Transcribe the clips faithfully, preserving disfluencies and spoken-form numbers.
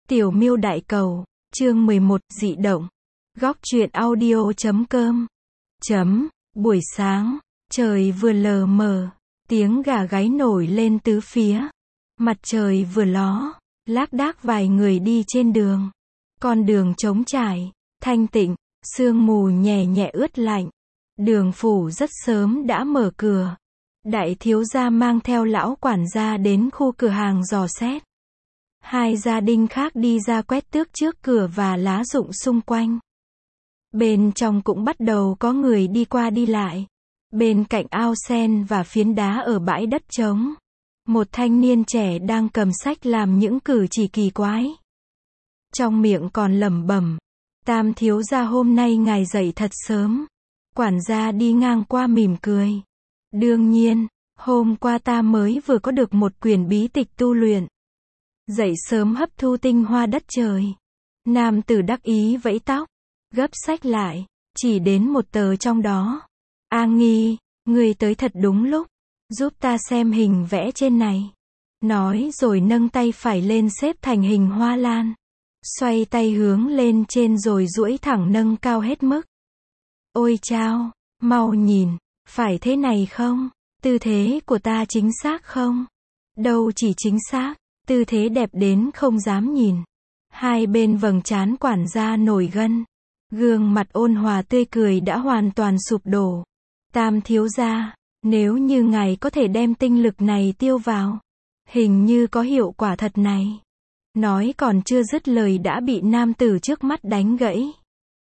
Tiểu Miêu Đại Cầu, chương mười một, dị động. Góc truyện audio chấm com. Chấm, buổi sáng, trời vừa lờ mờ, tiếng gà gáy nổi lên tứ phía. Mặt trời vừa ló, lác đác vài người đi trên đường. Con đường trống trải, thanh tịnh, sương mù nhẹ nhẹ ướt lạnh. Đường phủ rất sớm đã mở cửa. Đại thiếu gia mang theo lão quản gia đến khu cửa hàng dò xét. Hai gia đình khác đi ra quét tước trước cửa và lá rụng xung quanh. Bên trong cũng bắt đầu có người đi qua đi lại. Bên cạnh ao sen và phiến đá ở bãi đất trống, một thanh niên trẻ đang cầm sách làm những cử chỉ kỳ quái. Trong miệng còn lẩm bẩm, Tam thiếu gia hôm nay ngài dậy thật sớm. Quản gia đi ngang qua mỉm cười. Đương nhiên, hôm qua ta mới vừa có được một quyển bí tịch tu luyện. Dậy sớm hấp thu tinh hoa đất trời. Nam tử đắc ý vẫy tóc, gấp sách lại, chỉ đến một tờ trong đó. A Nghi, người tới thật đúng lúc, giúp ta xem hình vẽ trên này. Nói rồi nâng tay phải lên xếp thành hình hoa lan. Xoay tay hướng lên trên rồi duỗi thẳng nâng cao hết mức. Ôi chao, mau nhìn, phải thế này không? Tư thế của ta chính xác không? Đâu chỉ chính xác, tư thế đẹp đến không dám nhìn. Hai bên vầng trán quản gia nổi gân. Gương mặt ôn hòa tươi cười đã hoàn toàn sụp đổ. Tam thiếu gia, nếu như ngài có thể đem tinh lực này tiêu vào, hình như có hiệu quả thật này. Nói còn chưa dứt lời đã bị nam tử trước mắt đánh gãy.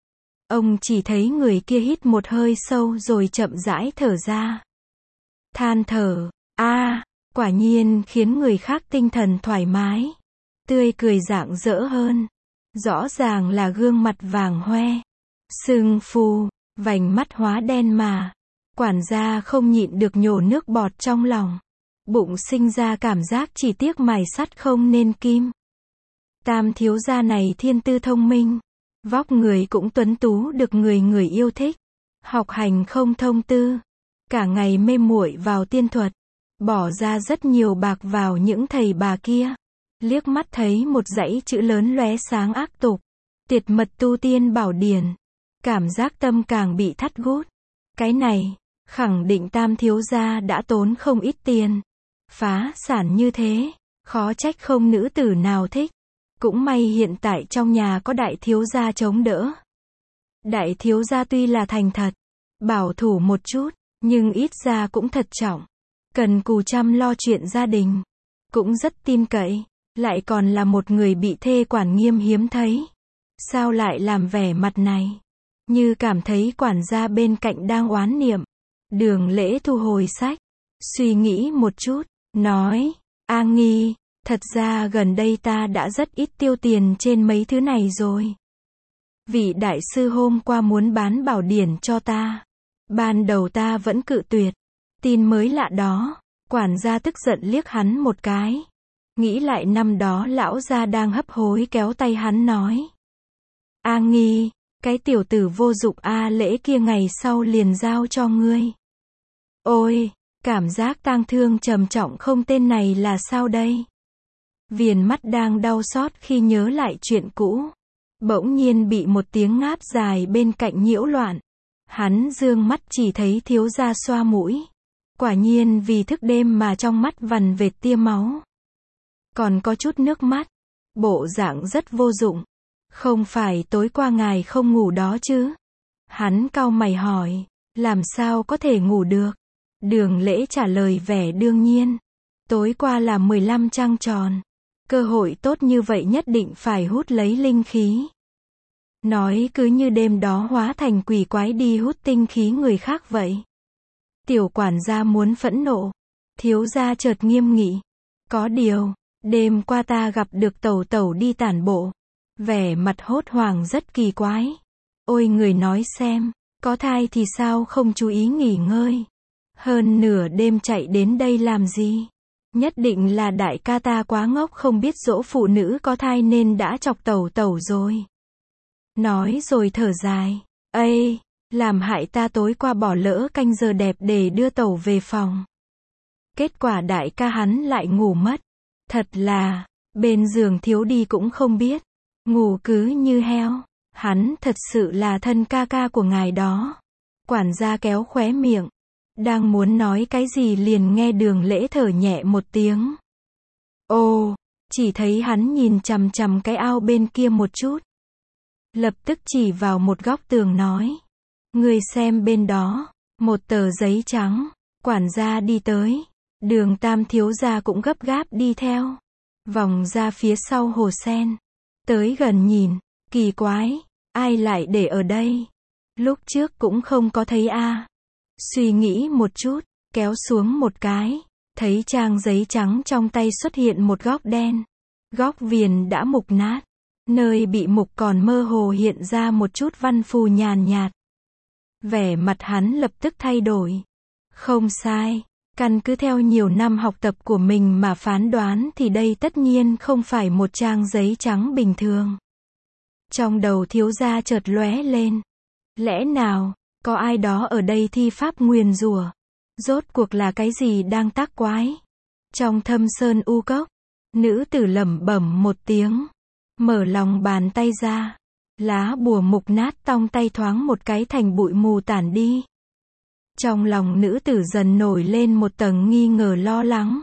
Ông chỉ thấy người kia hít một hơi sâu rồi chậm rãi thở ra. Than thở, a, à, quả nhiên khiến người khác tinh thần thoải mái. Tươi cười rạng rỡ hơn. Rõ ràng là gương mặt vàng hoe. Sưng phù, vành mắt hóa đen mà. Quản gia không nhịn được nhổ nước bọt trong lòng. Bụng sinh ra cảm giác chỉ tiếc mài sắt không nên kim. Tam thiếu gia này thiên tư thông minh. Vóc người cũng tuấn tú được người người yêu thích. Học hành không thông tư. Cả ngày mê muội vào tiên thuật. Bỏ ra rất nhiều bạc vào những thầy bà kia. Liếc mắt thấy một dãy chữ lớn lóe sáng ác tục. Tuyệt mật tu tiên bảo điển. Cảm giác tâm càng bị thắt gút. Cái này, khẳng định tam thiếu gia đã tốn không ít tiền. Phá sản như thế, khó trách không nữ tử nào thích. Cũng may hiện tại trong nhà có đại thiếu gia chống đỡ. Đại thiếu gia tuy là thành thật, bảo thủ một chút, nhưng ít ra cũng thật trọng. Cần cù chăm lo chuyện gia đình. Cũng rất tin cậy. Lại còn là một người bị thê quản nghiêm hiếm thấy. Sao lại làm vẻ mặt này? Như cảm thấy quản gia bên cạnh đang oán niệm. Đường Lễ thu hồi sách. Suy nghĩ một chút, nói, A Nghi, thật ra gần đây ta đã rất ít tiêu tiền trên mấy thứ này rồi. Vị đại sư hôm qua muốn bán bảo điển cho ta. Ban đầu ta vẫn cự tuyệt. Tin mới lạ đó. Quản gia tức giận liếc hắn một cái. Nghĩ lại năm đó lão gia đang hấp hối kéo tay hắn nói. A Nghi, cái tiểu tử vô dụng A Lễ kia ngày sau liền giao cho ngươi. Ôi, cảm giác tang thương trầm trọng không tên này là sao đây? Viền mắt đang đau xót khi nhớ lại chuyện cũ. Bỗng nhiên bị một tiếng ngáp dài bên cạnh nhiễu loạn. Hắn dương mắt chỉ thấy thiếu gia xoa mũi. Quả nhiên vì thức đêm mà trong mắt vằn vệt tia máu. Còn có chút nước mắt. Bộ dạng rất vô dụng. Không phải tối qua ngài không ngủ đó chứ? Hắn cau mày hỏi. Làm sao có thể ngủ được? Đường Lễ trả lời vẻ đương nhiên. Tối qua là mười lăm trăng tròn. Cơ hội tốt như vậy nhất định phải hút lấy linh khí. Nói cứ như đêm đó hóa thành quỷ quái đi hút tinh khí người khác vậy. Tiểu quản gia muốn phẫn nộ. Thiếu gia chợt nghiêm nghị. Có điều, đêm qua ta gặp được tẩu tẩu đi tản bộ. Vẻ mặt hốt hoảng rất kỳ quái. Ôi người nói xem, có thai thì sao không chú ý nghỉ ngơi. Hơn nửa đêm chạy đến đây làm gì? Nhất định là đại ca ta quá ngốc không biết dỗ phụ nữ có thai nên đã chọc tẩu tẩu rồi. Nói rồi thở dài. Ây, làm hại ta tối qua bỏ lỡ canh giờ đẹp để đưa tẩu về phòng. Kết quả đại ca hắn lại ngủ mất. Thật là, Bên giường thiếu đi cũng không biết. Ngủ cứ như heo. Hắn thật sự là thân ca ca của ngài đó. Quản gia kéo khóe miệng. Đang muốn nói cái gì liền nghe Đường Lễ thở nhẹ một tiếng. Ồ, chỉ thấy hắn nhìn chằm chằm cái ao bên kia một chút. Lập tức chỉ vào một góc tường nói. Ngươi xem bên đó, một tờ giấy trắng. Quản gia đi tới. Đường Tam thiếu gia cũng gấp gáp đi theo. Vòng ra phía sau hồ sen. Tới gần nhìn, kỳ quái, ai lại để ở đây? Lúc trước cũng không có thấy a. À. Suy nghĩ một chút, kéo xuống một cái, thấy trang giấy trắng trong tay xuất hiện một góc đen. Góc viền đã mục nát, nơi bị mục còn mơ hồ hiện ra một chút văn phù nhàn nhạt. Vẻ mặt hắn lập tức thay đổi. Không sai, căn cứ theo nhiều năm học tập của mình mà phán đoán thì đây tất nhiên không phải một trang giấy trắng bình thường. Trong đầu thiếu gia chợt lóe lên. Lẽ nào, có ai đó ở đây thi pháp nguyền rủa? Rốt cuộc là cái gì đang tác quái? Trong thâm sơn u cốc, nữ tử lẩm bẩm một tiếng. Mở lòng bàn tay ra. Lá bùa mục nát tong tay thoáng một cái thành bụi mù tản đi. Trong lòng nữ tử dần nổi lên một tầng nghi ngờ lo lắng.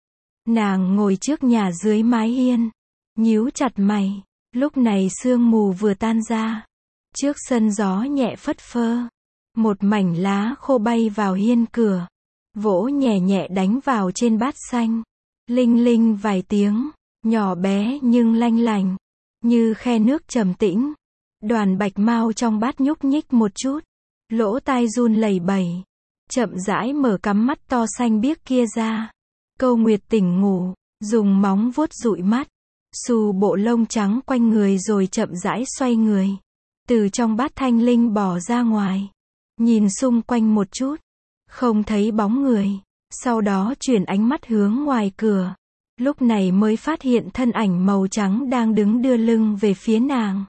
Nàng ngồi trước nhà dưới mái hiên. Nhíu chặt mày. Lúc này sương mù vừa tan ra. Trước sân gió nhẹ phất phơ. Một mảnh lá khô bay vào hiên cửa. Vỗ nhẹ nhẹ đánh vào trên bát xanh. Linh linh vài tiếng. Nhỏ bé nhưng lanh lành. Như khe nước trầm tĩnh. Đoàn bạch mau trong bát nhúc nhích một chút. Lỗ tai run lẩy bẩy. Chậm rãi mở cắm mắt to xanh biếc kia ra. Câu Nguyệt tỉnh ngủ. Dùng móng vuốt dụi mắt. Xù bộ lông trắng quanh người rồi chậm rãi xoay người. Từ trong bát thanh linh bỏ ra ngoài. Nhìn xung quanh một chút. Không thấy bóng người. Sau đó chuyển ánh mắt hướng ngoài cửa. Lúc này mới phát hiện thân ảnh màu trắng đang đứng đưa lưng về phía nàng.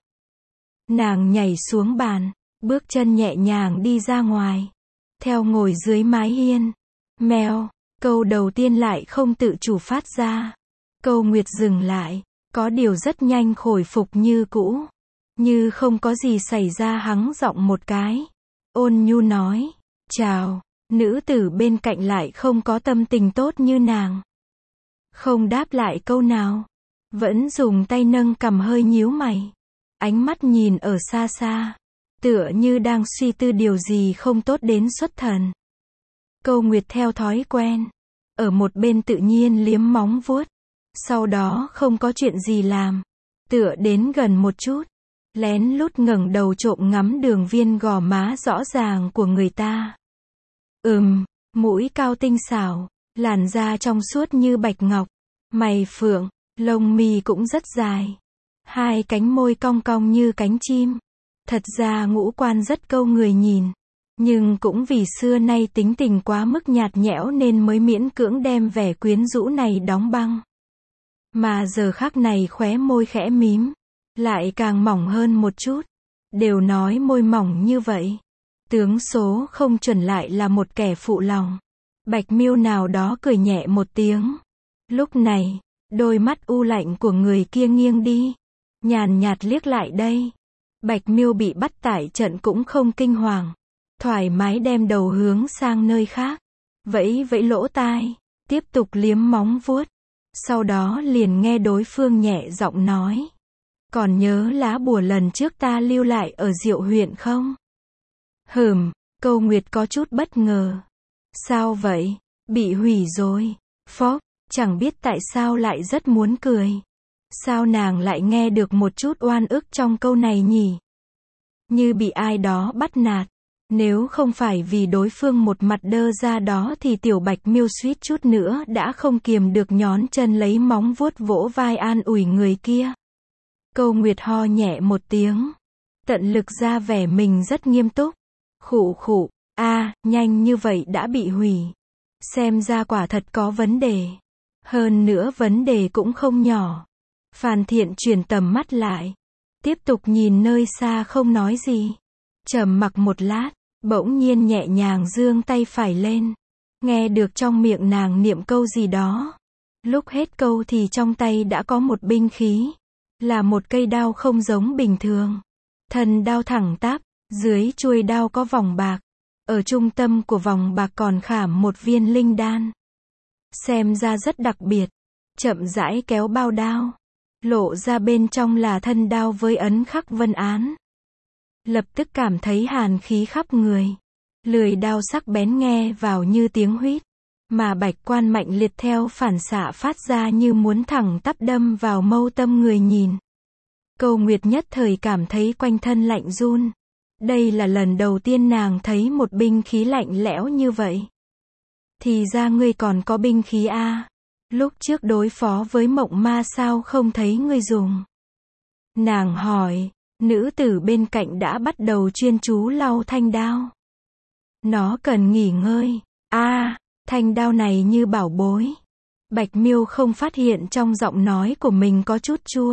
Nàng nhảy xuống bàn. Bước chân nhẹ nhàng đi ra ngoài. Theo ngồi dưới mái hiên. Mèo. Câu đầu tiên lại không tự chủ phát ra. Câu Nguyệt dừng lại. Có điều rất nhanh khôi phục như cũ. Như không có gì xảy ra hắng giọng một cái. Ôn nhu nói. Chào. Nữ tử bên cạnh lại không có tâm tình tốt như nàng. Không đáp lại câu nào. Vẫn dùng tay nâng cằm hơi nhíu mày. Ánh mắt nhìn ở xa xa. Tựa như đang suy tư điều gì không tốt đến xuất thần. Câu Nguyệt theo thói quen. Ở một bên tự nhiên liếm móng vuốt. Sau đó không có chuyện gì làm. Tựa đến gần một chút. Lén lút ngẩng đầu trộm ngắm đường viên gò má rõ ràng của người ta. Ừm, mũi cao tinh xảo. Làn da trong suốt như bạch ngọc. Mày phượng, lông mi cũng rất dài. Hai cánh môi cong cong như cánh chim. Thật ra ngũ quan rất câu người nhìn. Nhưng cũng vì xưa nay tính tình quá mức nhạt nhẽo nên mới miễn cưỡng đem vẻ quyến rũ này đóng băng. Mà giờ khắc này khóe môi khẽ mím. Lại càng mỏng hơn một chút. Đều nói môi mỏng như vậy. Tướng số không chuẩn lại là một kẻ phụ lòng. Bạch Miêu nào đó cười nhẹ một tiếng. Lúc này, đôi mắt u lạnh của người kia nghiêng đi. Nhàn nhạt liếc lại đây. Bạch Miêu bị bắt tại trận cũng không kinh hoàng. Thoải mái đem đầu hướng sang nơi khác. Vẫy vẫy lỗ tai. Tiếp tục liếm móng vuốt. Sau đó liền nghe đối phương nhẹ giọng nói. Còn nhớ lá bùa lần trước ta lưu lại ở Diệu huyện không? Hừm, Câu Nguyệt có chút bất ngờ. Sao vậy? Bị hủy rồi. Phốc, chẳng biết tại sao lại rất muốn cười. Sao nàng lại nghe được một chút oan ức trong câu này nhỉ? Như bị ai đó bắt nạt. Nếu không phải vì đối phương một mặt đơ ra đó thì tiểu Bạch Miêu suýt chút nữa đã không kiềm được nhón chân lấy móng vuốt vỗ vai an ủi người kia. Câu Nguyệt ho nhẹ một tiếng. Tận lực ra vẻ mình rất nghiêm túc. Khụ khụ, a, à, nhanh như vậy đã bị hủy. Xem ra quả thật có vấn đề. Hơn nữa vấn đề cũng không nhỏ. Phan Thiện chuyển tầm mắt lại. Tiếp tục nhìn nơi xa không nói gì. Trầm mặc một lát, bỗng nhiên nhẹ nhàng giương tay phải lên. Nghe được trong miệng nàng niệm câu gì đó. Lúc hết câu thì trong tay đã có một binh khí. Là một cây đao không giống bình thường. Thân đao thẳng tắp, dưới chuôi đao có vòng bạc. Ở trung tâm của vòng bạc còn khảm một viên linh đan. Xem ra rất đặc biệt. Chậm rãi kéo bao đao. Lộ ra bên trong là thân đao với ấn khắc vân án. Lập tức cảm thấy hàn khí khắp người. Lưỡi đao sắc bén nghe vào như tiếng huýt. Mà bạch quan mạnh liệt theo phản xạ phát ra như muốn thẳng tắp đâm vào mâu tâm người nhìn. Câu Nguyệt nhất thời cảm thấy quanh thân lạnh run. Đây là lần đầu tiên nàng thấy một binh khí lạnh lẽo như vậy. Thì ra ngươi còn có binh khí a? À? Lúc trước đối phó với mộng ma sao không thấy ngươi dùng? Nàng hỏi, nữ tử bên cạnh đã bắt đầu chuyên chú lau thanh đao. Nó cần nghỉ ngơi. A, à, thanh đao này như bảo bối. Bạch Miêu không phát hiện trong giọng nói của mình có chút chua.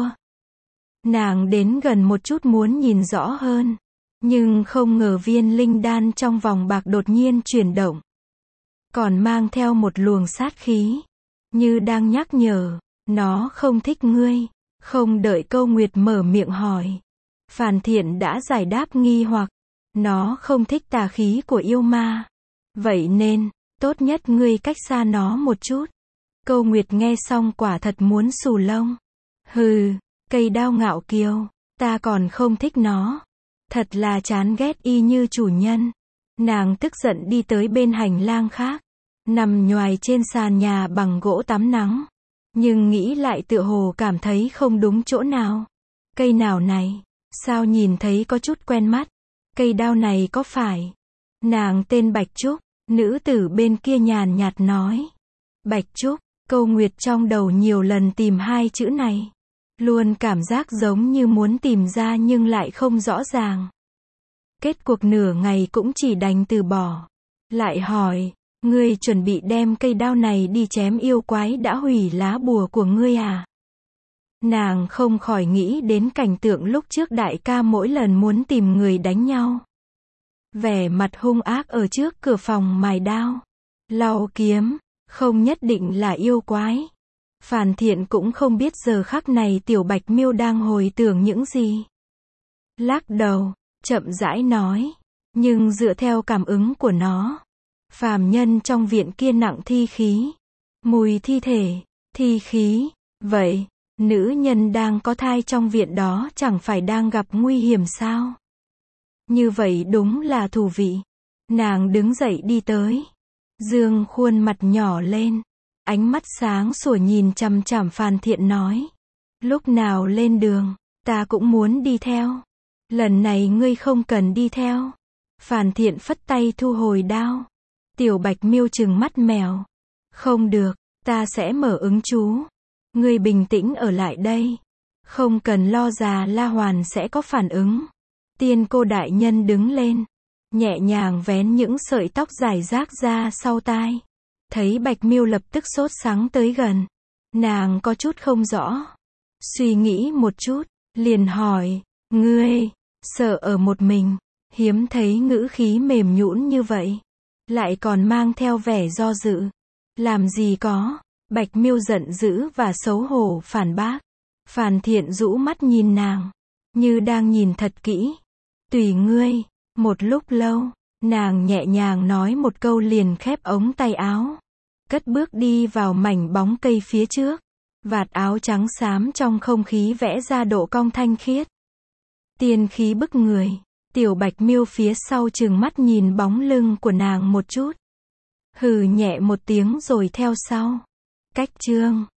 Nàng đến gần một chút muốn nhìn rõ hơn. Nhưng không ngờ viên linh đan trong vòng bạc đột nhiên chuyển động. Còn mang theo một luồng sát khí. Như đang nhắc nhở, nó không thích ngươi. Không đợi Câu Nguyệt mở miệng hỏi. Phàn Thiện đã giải đáp nghi hoặc. Nó không thích tà khí của yêu ma. Vậy nên, tốt nhất ngươi cách xa nó một chút. Câu Nguyệt nghe xong quả thật muốn xù lông. Hừ, cây đao ngạo kiều, ta còn không thích nó. Thật là chán ghét y như chủ nhân. Nàng tức giận đi tới bên hành lang khác. Nằm nhoài trên sàn nhà bằng gỗ tắm nắng. Nhưng nghĩ lại tựa hồ cảm thấy không đúng chỗ nào. Cây nào này? Sao nhìn thấy có chút quen mắt? Cây đao này có phải? Nàng tên Bạch Trúc. Nữ tử bên kia nhàn nhạt nói. Bạch Trúc. Câu Nguyệt trong đầu nhiều lần tìm hai chữ này. Luôn cảm giác giống như muốn tìm ra nhưng lại không rõ ràng. Kết cuộc nửa ngày cũng chỉ đành từ bỏ. Lại hỏi, ngươi chuẩn bị đem cây đao này đi chém yêu quái đã hủy lá bùa của ngươi à? Nàng không khỏi nghĩ đến cảnh tượng lúc trước đại ca mỗi lần muốn tìm người đánh nhau. Vẻ mặt hung ác ở trước cửa phòng mài đao. Lau kiếm, không nhất định là yêu quái. Phàn Thiện cũng không biết giờ khắc này tiểu Bạch Miêu đang hồi tưởng những gì. Lắc đầu, chậm rãi nói. Nhưng dựa theo cảm ứng của nó, phàm nhân trong viện kia nặng thi khí. Mùi thi thể, thi khí. Vậy, nữ nhân đang có thai trong viện đó chẳng phải đang gặp nguy hiểm sao? Như vậy đúng là thú vị. Nàng đứng dậy đi tới. Dương khuôn mặt nhỏ lên. Ánh mắt sáng sủa nhìn chằm chằm Phàn Thiện nói. Lúc nào lên đường, ta cũng muốn đi theo. Lần này ngươi không cần đi theo. Phàn Thiện phất tay thu hồi đao. Tiểu Bạch Miêu trừng mắt mèo. Không được, ta sẽ mở ứng chú. Ngươi bình tĩnh ở lại đây. Không cần lo già La Hoàn sẽ có phản ứng. Tiên cô đại nhân đứng lên. Nhẹ nhàng vén những sợi tóc dài rác ra sau tai. Thấy Bạch Miêu lập tức sốt sắng tới gần. Nàng có chút không rõ. Suy nghĩ một chút, liền hỏi, ngươi, sợ ở một mình. Hiếm thấy ngữ khí mềm nhũn như vậy. Lại còn mang theo vẻ do dự. Làm gì có. Bạch Miêu giận dữ và xấu hổ phản bác. Phàn Thiện rũ mắt nhìn nàng. Như đang nhìn thật kỹ. Tùy ngươi. Một lúc lâu, nàng nhẹ nhàng nói một câu liền khép ống tay áo. Cất bước đi vào mảnh bóng cây phía trước. Vạt áo trắng xám trong không khí vẽ ra độ cong thanh khiết. Tiên khí bức người. Tiểu Bạch Miêu phía sau trừng mắt nhìn bóng lưng của nàng một chút. Hừ nhẹ một tiếng rồi theo sau. Cách chương